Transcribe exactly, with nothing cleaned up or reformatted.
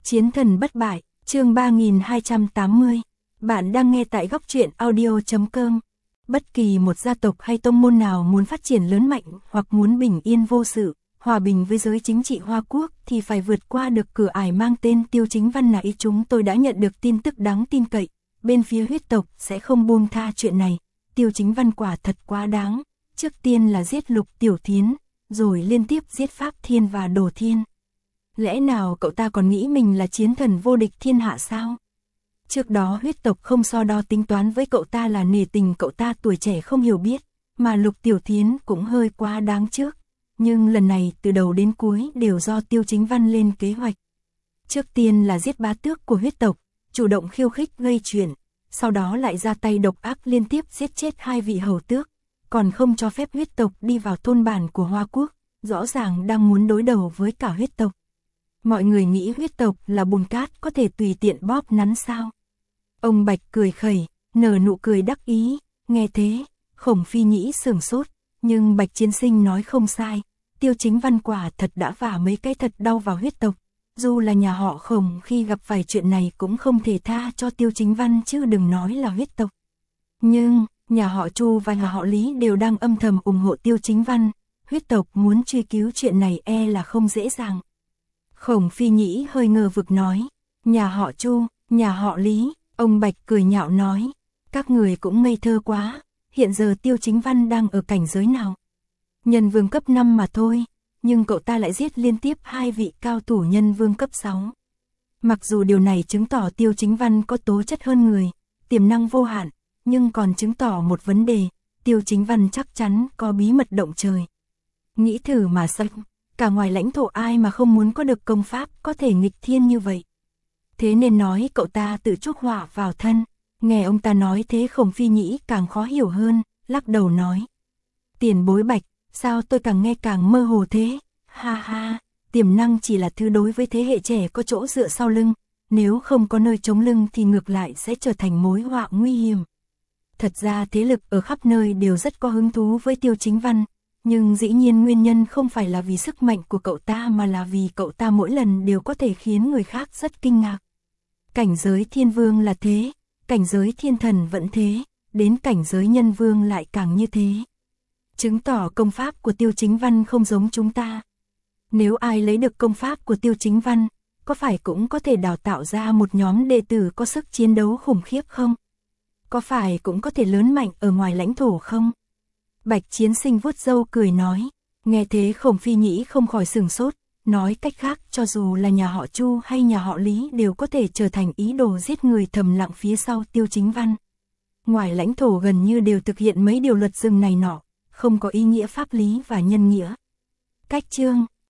Chiến thần bất bại, chương ba nghìn hai trăm tám mươi. Bạn đang nghe tại góc truyện audio chấm com. Bất kỳ một gia tộc hay tông môn nào muốn phát triển lớn mạnh hoặc muốn bình yên vô sự, hòa bình với giới chính trị Hoa Quốc thì phải vượt qua được cửa ải mang tên Tiêu Chính Văn này. Chúng tôi đã nhận được tin tức đáng tin cậy, bên phía huyết tộc sẽ không buông tha chuyện này. Tiêu Chính Văn quả thật quá đáng, trước tiên là giết Lục Tiểu Thiến, rồi liên tiếp giết Pháp Thiên và Đồ Thiên. Lẽ nào cậu ta còn nghĩ mình là chiến thần vô địch thiên hạ sao? Trước đó huyết tộc không so đo tính toán với cậu ta là nể tình cậu ta tuổi trẻ không hiểu biết, mà Lục Tiểu Thiến cũng hơi quá đáng trước. Nhưng lần này từ đầu đến cuối đều do Tiêu Chính Văn lên kế hoạch. Trước tiên là giết bá tước của huyết tộc, chủ động khiêu khích gây chuyện, sau đó lại ra tay độc ác liên tiếp giết chết hai vị hầu tước, còn không cho phép huyết tộc đi vào thôn bản của Hoa Quốc, rõ ràng đang muốn đối đầu với cả huyết tộc. Mọi người nghĩ huyết tộc là bùn cát có thể tùy tiện bóp nắn sao? Ông Bạch cười khẩy, nở nụ cười đắc ý, nghe thế, Khổng Phi Nhĩ sửng sốt, nhưng Bạch Chiến Sinh nói không sai, Tiêu Chính Văn quả thật đã vả mấy cái thật đau vào huyết tộc, dù là nhà họ Khổng khi gặp phải chuyện này cũng không thể tha cho Tiêu Chính Văn chứ đừng nói là huyết tộc. Nhưng, nhà họ Chu và nhà họ Lý đều đang âm thầm ủng hộ Tiêu Chính Văn, huyết tộc muốn truy cứu chuyện này e là không dễ dàng. Khổng Phi Nhĩ hơi ngờ vực nói, nhà họ Chu, nhà họ Lý, ông Bạch cười nhạo nói, các người cũng ngây thơ quá, hiện giờ Tiêu Chính Văn đang ở cảnh giới nào? Nhân vương cấp năm mà thôi, nhưng cậu ta lại giết liên tiếp hai vị cao thủ nhân vương cấp sáu. Mặc dù điều này chứng tỏ Tiêu Chính Văn có tố chất hơn người, tiềm năng vô hạn, nhưng còn chứng tỏ một vấn đề, Tiêu Chính Văn chắc chắn có bí mật động trời. Nghĩ thử mà xem, cả ngoài lãnh thổ ai mà không muốn có được công pháp có thể nghịch thiên như vậy. Thế nên nói cậu ta tự chuốc họa vào thân. Nghe ông ta nói thế Khổng Phi Nhĩ càng khó hiểu hơn, lắc đầu nói. Tiền bối Bạch, sao tôi càng nghe càng mơ hồ thế? Ha ha, tiềm năng chỉ là thứ đối với thế hệ trẻ có chỗ dựa sau lưng, nếu không có nơi chống lưng thì ngược lại sẽ trở thành mối họa nguy hiểm. Thật ra thế lực ở khắp nơi đều rất có hứng thú với Tiêu Chính Văn, nhưng dĩ nhiên nguyên nhân không phải là vì sức mạnh của cậu ta mà là vì cậu ta mỗi lần đều có thể khiến người khác rất kinh ngạc. Cảnh giới thiên vương là thế, cảnh giới thiên thần vẫn thế, đến cảnh giới nhân vương lại càng như thế. Chứng tỏ công pháp của Tiêu Chính Văn không giống chúng ta. Nếu ai lấy được công pháp của Tiêu Chính Văn, có phải cũng có thể đào tạo ra một nhóm đệ tử có sức chiến đấu khủng khiếp không? Có phải cũng có thể lớn mạnh ở ngoài lãnh thổ không? Bạch Chiến Sinh vuốt râu cười nói, nghe thế Khổng Phi Nhĩ không khỏi sửng sốt, nói cách khác cho dù là nhà họ Chu hay nhà họ Lý đều có thể trở thành ý đồ giết người thầm lặng phía sau Tiêu Chính Văn. Ngoài lãnh thổ gần như đều thực hiện mấy điều luật rừng này nọ, không có ý nghĩa pháp lý và nhân nghĩa. Cách chương